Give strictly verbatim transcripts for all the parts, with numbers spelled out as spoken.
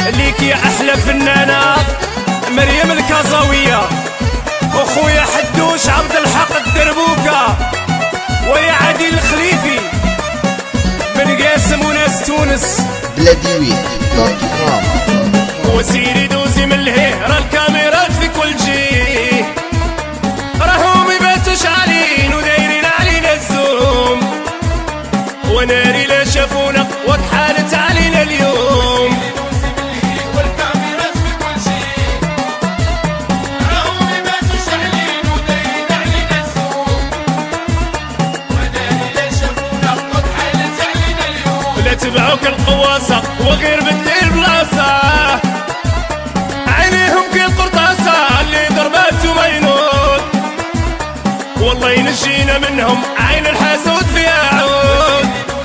ليك يا احلى فنانه مريم الكازاويه، اخويا حدوش عبد الحق الدربوكه، ويا عادل الخليفي بن قاسم وناس تونس بلاديوي دوت كوم. وسيري دوزي من الهيرة الكاميرات في كل جهه، راهم يباتوا شعالين ودايرين علينا الزوم، وناري لا شافونا وكحالت علينا اليوم. تبعوك القواصة وغير بالليل بلاصة، عينيهم كالقرطاسة اللي ضربات ومينود، والله ينجينا منهم عين الحاسود فيها عود.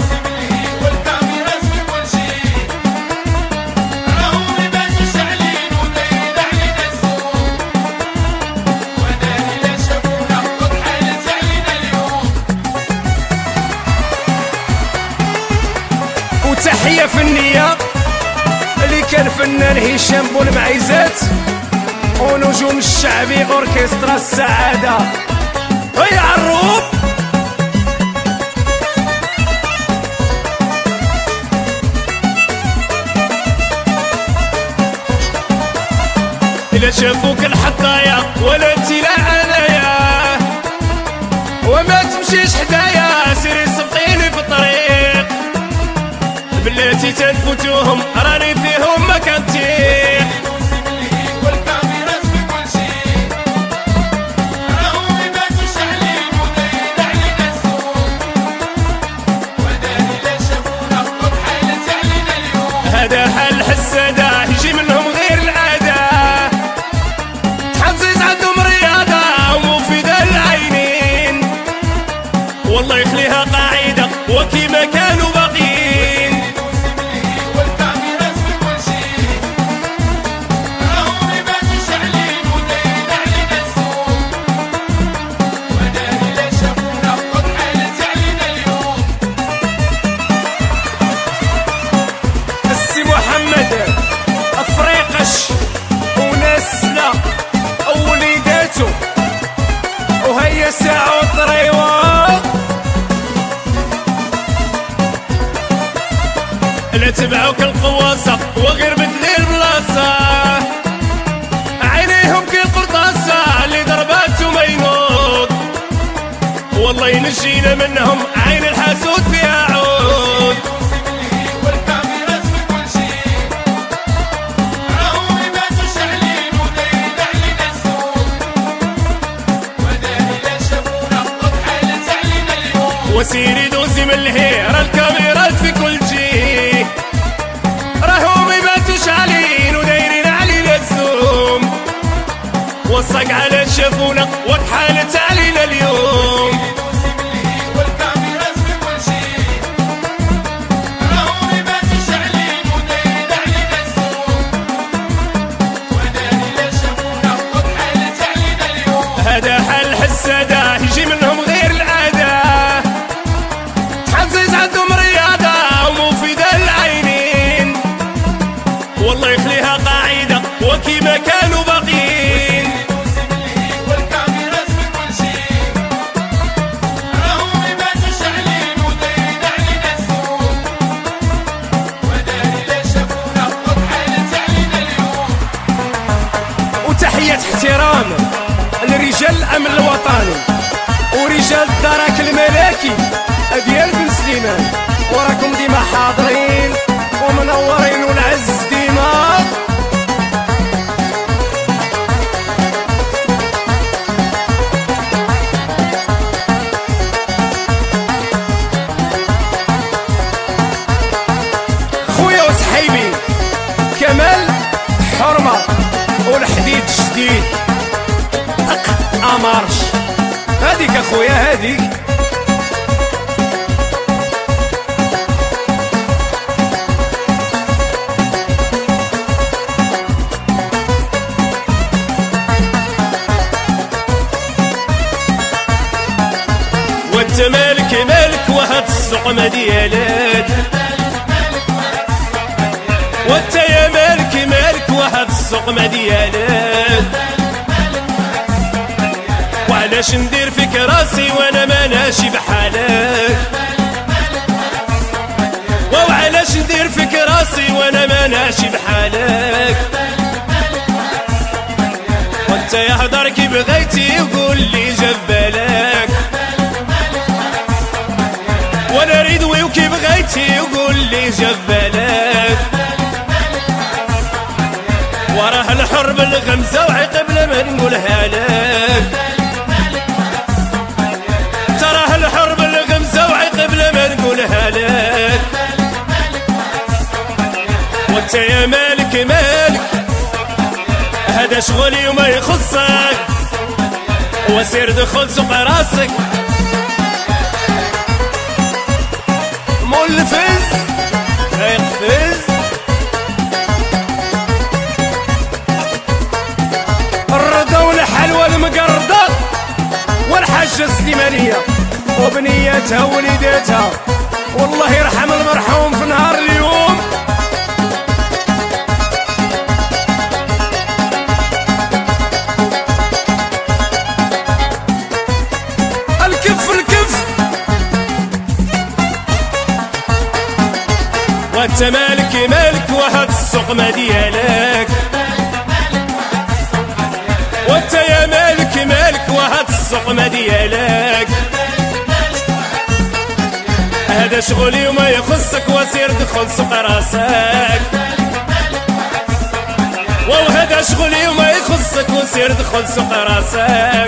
وتحية فنية اللي كان فنان هشام بولمعيزات ونجوم الشعبي اوركسترا السعادة. هيا عروب إلا شافوك الحطايا ولا انتي لا عنايا، وما تمشيش حدايا سيري سبقيني في الطريق، بلاتي تنفوتوهم راني فيهم ما كنتيق. والكاميرات في كل شيء راهم يباتوا شاعلين ودايرين علينا السوق، وداني لا شافونا وبحالة علينا اليوم. هذا حال الحسادة يجي منهم غير العادة، تحزيز عندهم رياضة ومفيدة للعينين، والله يخليها قاعدة وكيما كانوا باقيين. وهي ساعة وطريوة لا تبعوك القواصة وغير بالليل بلاصة، عينيهم كالقرطاسة اللي ضربات ومينود، والله ينجينا منهم عين الحاسود فيها عود. وسيري دوزي من الهيرة الكاميرات في كل جهة، راهم يباتوا شعالين ودايرين علينا الزوم، وصق على شافونا وكحالت علينا اليوم. والكاميرات في كل شيء راهم يباتوا شعالين ودايرين علينا الزوم، وداني لا شافونا وكحالت علينا اليوم. هذا حال الحسادة يجي منهم غير العادة، عندهم رياضة ومفيدة للعينين، والله يخليها قاعدة وكيما كانوا باقيين. والكاميرات في كل شيء راهم يباتوا شاعلين ودايرين علينا السوق، وداني لا شافونا وبحالة علينا اليوم. وتحية احترام لرجال الأمن الوطني ورجال الدرك الملكي ديال بن سليمان، وراكم ديما حاضرين ومنورين والعز ديما. خويا وصحيبي كمال حرمة والحديد جديد اق امارش، هاديك اخويا هاديك. وانت مالك مالك وهاد السقمة ديالك، وانت يا مالك مالك مالك واحد السوق ما ديالك، وعلاش ندير فيك راسي وانا ما ناشي بحالك، وعلاش ندير فيك راسي وانا ما ناشي بحالك، وانت يا هضر كي بغيتي وقول لي جاب بالك، وانا ريدوي وكي بغيتي وقول لي جاب بالك، وراه الحر بالغمزة وعقب لما نقولها لك، تراه الحر بالغمزة وعقب لما نقولها لك، وانت يا مالك مالك هذا شغلي وما يخصك، وسير دخل سوق راسك مول الفز يقفز، الرضا والحلوى المقردة والحاجة السليمانية وبنياتها ووليداتها، والله يرحم المرحوم في نهار اليوم. الكف الكف وانت مالك مالك وهاد السوق ما ديالك، وانت يا مالك مالك وهاد السوق ما ديالك، هذا شغلي وما يخصك، وسير دخل سوق راسك، وهذا شغلي وما يخصك، وسير دخل سوق راسك،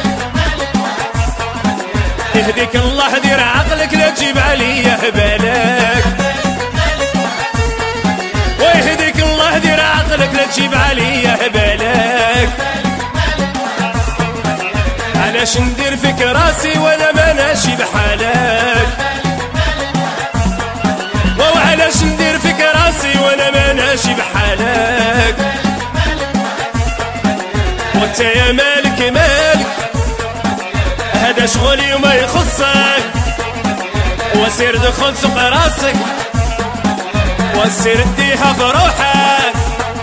يهديك الله دير عقلك لا تجيب عليا بالك، ويهديك الله دير عقلك لا تجيب عليا بالك، علاش ندير فيك راسي وانا ما ناشي بحالك، وعلاش ندير فيك راسي وانا ما ناشي بحالك، وانت يا مالك مالك هذا شغلي وما يخصك، وسير دخل سوق راسك، وسير اديها في روحك.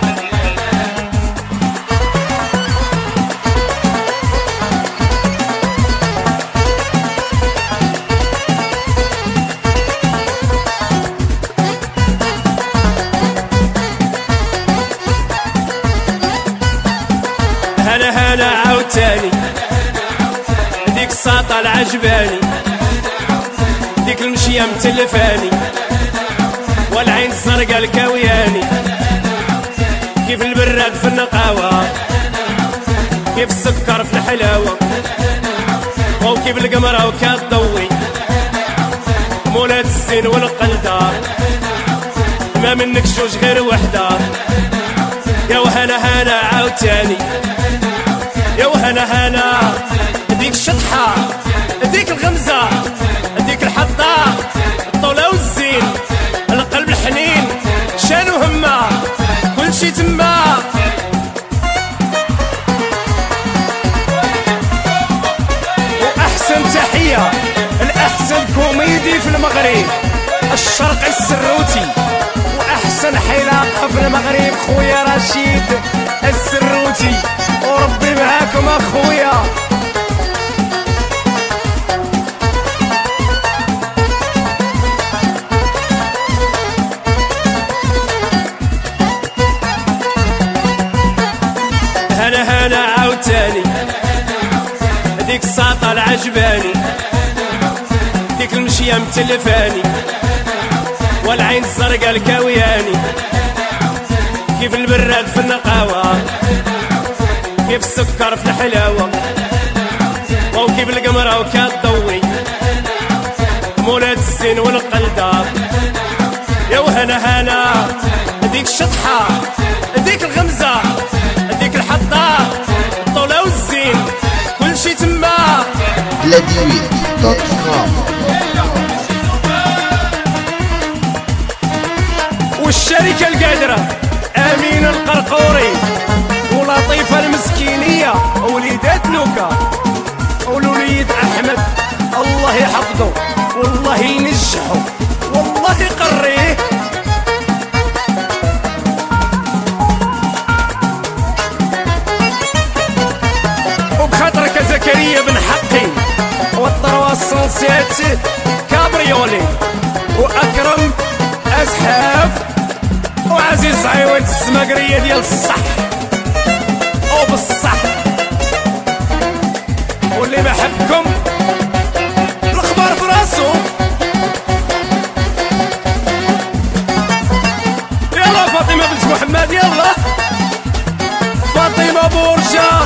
هلا هلا عاوتاني ديك الساطة العجباني، ديك المشية متلفاني والعين الزرقا الكاوياني، كيف البراد في النقاوة، كيف السكر في الحلاوة، وكيف القمرة وكالضوي، مولات الزين والقلدة ما منك جوج غير وحدة، يا وهلا هلا عاوتاني، يا وهلا هلا ديك الشطحة ديك الغمزة ديك الحطة، الطولة والزين القلب الحنين شانو همة كل شي تما، وأحسن تحية الأحسن كوميدي في المغرب الشرقي السروتي، وأحسن حلاقة في المغرب خويا رشيد السروتي، وربي معاكم أخويا. هلا هلا عاوتاني ديك الساطة العجباني، ديك المشية متلفاني والعين الزرقا الكاوياني، كيف البراد في النقاوة، كيف السكر في الحلاوة، وكيف القمرة وكالضوي، مولات الزين والقلدة، يا وهلا هلا ديك الشطحة ديك الغمزة ديك الحطة، الطولة والزين كل شي تما. بلاديوي دوت كوم. والشركة القادرة أمين القرقوري ولطيفة المسكينية وليدات نوكا والوليد أحمد، الله يحفظه والله ينجحه والله يقريه. زكريا بن حقي والثروة السونسيت كابريولي واكرم اسحاف وعزيز عيوان السماقرية ديال الصح وبالصح واللي بحبكم الاخبار في راسو. يلا فاطمة بنت محمد يلا فاطمة بورشا